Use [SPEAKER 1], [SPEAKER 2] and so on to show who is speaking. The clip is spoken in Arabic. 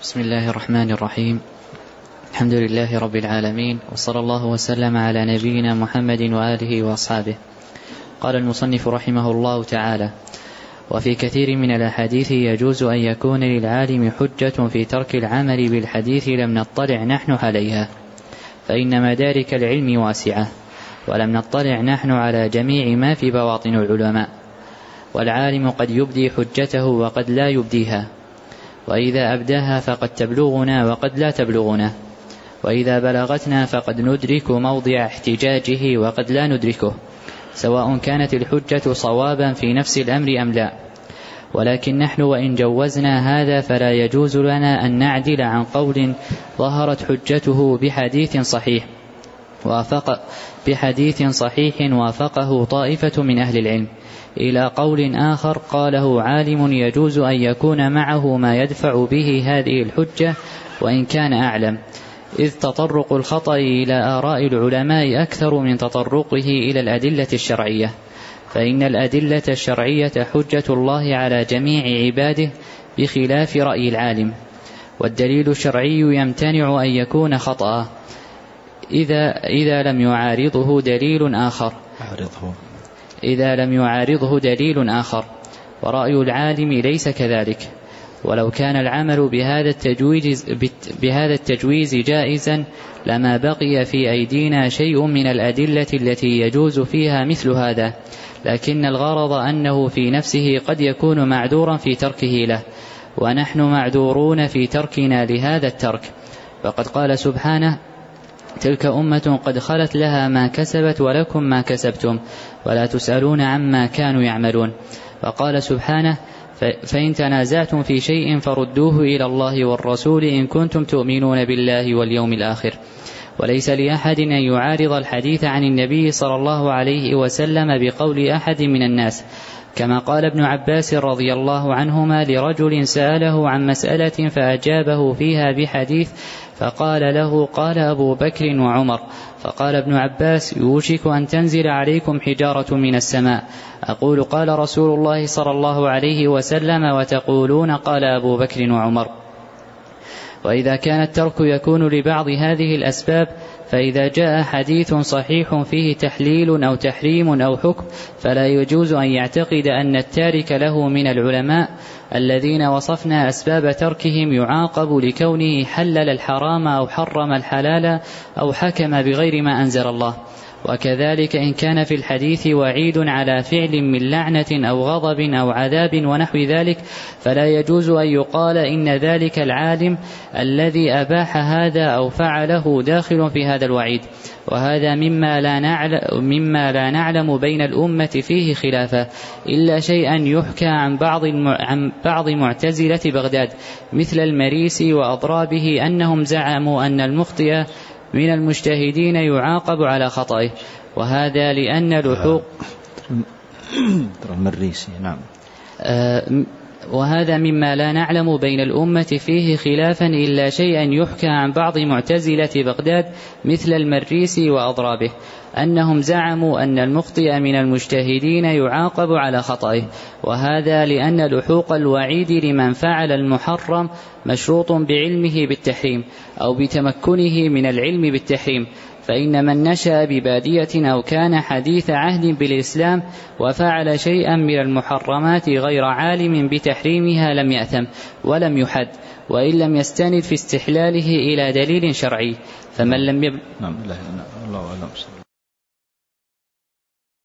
[SPEAKER 1] بسم الله الرحمن الرحيم. الحمد لله رب العالمين، وصلى الله وسلم على نبينا محمد وآله وأصحابه. قال المصنف رحمه الله تعالى: وفي كثير من الأحاديث يجوز أن يكون للعالم حجة في ترك العمل بالحديث لم نطلع نحن عليها، فإن مدارك العلم واسعة، ولم نطلع نحن على جميع ما في بواطن العلماء، والعالم قد يبدي حجته وقد لا يبديها، وإذا أبداها فقد تبلغنا وقد لا تبلغنا، وإذا بلغتنا فقد ندرك موضع احتجاجه وقد لا ندركه، سواء كانت الحجة صوابا في نفس الأمر أم لا. ولكن نحن وإن جوزنا هذا فلا يجوز لنا أن نعدل عن قول ظهرت حجته بحديث صحيح وافقه طائفة من أهل العلم، إلى قول آخر قاله عالم يجوز أن يكون معه ما يدفع به هذه الحجة وإن كان أعلم، إذ تطرق الخطأ إلى آراء العلماء أكثر من تطرقه إلى الأدلة الشرعية، فإن الأدلة الشرعية حجة الله على جميع عباده بخلاف رأي العالم، والدليل الشرعي يمتنع أن يكون خطأ إذا لم يعارضه دليل آخر، ورأي العالم ليس كذلك. ولو كان العمل بهذا التجويز جائزا لما بقي في أيدينا شيء من الأدلة التي يجوز فيها مثل هذا، لكن الغرض أنه في نفسه قد يكون معذورا في تركه له، ونحن معذورون في تركنا لهذا الترك. فقد قال سبحانه: تلك أمة قد خلت لها ما كسبت ولكم ما كسبتم ولا تسألون عما كانوا يعملون. وقال سبحانه: فإن تنازعتم في شيء فردوه إلى الله والرسول إن كنتم تؤمنون بالله واليوم الآخر. وليس لأحد أن يعارض الحديث عن النبي صلى الله عليه وسلم بقول أحد من الناس، كما قال ابن عباس رضي الله عنهما لرجل سأله عن مسألة فأجابه فيها بحديث فقال له: قال أبو بكر وعمر. فقال ابن عباس: يوشك أن تنزل عليكم حجارة من السماء، أقول قال رسول الله صلى الله عليه وسلم وتقولون قال أبو بكر وعمر. وإذا كان الترك يكون لبعض هذه الأسباب، فإذا جاء حديث صحيح فيه تحليل أو تحريم أو حكم، فلا يجوز أن يعتقد أن التارك له من العلماء الذين وصفنا أسباب تركهم يعاقب لكونه حلل الحرام أو حرم الحلال أو حكم بغير ما أنزل الله. وكذلك إن كان في الحديث وعيد على فعل من لعنة أو غضب أو عذاب ونحو ذلك، فلا يجوز أن يقال إن ذلك العالم الذي أباح هذا أو فعله داخل في هذا الوعيد، وهذا مما لا نعلم بين الأمة فيه خلافا، إلا شيئا يحكى عن بعض معتزلة بغداد مثل المريسي وأضرابه أنهم زعموا أن المخطئ من المجتهدين يعاقب على خطئه، وهذا لأن لحوق وهذا مما لا نعلم بين الأمة فيه خلافا، إلا شيئا يحكى عن بعض معتزلة بغداد مثل المريسي وأضرابه أنهم زعموا أن المخطئ من المجتهدين يعاقب على خطئه، وهذا لأن لحوق الوعيد لمن فعل المحرم مشروط بعلمه بالتحريم أو بتمكنه من العلم بالتحريم، فإن من نشأ ببادية أو كان حديث عهد بالإسلام وفعل شيئا من المحرمات غير عالم بتحريمها لم يأثم ولم يحد، وإن لم يستند في استحلاله إلى دليل شرعي. فمن لم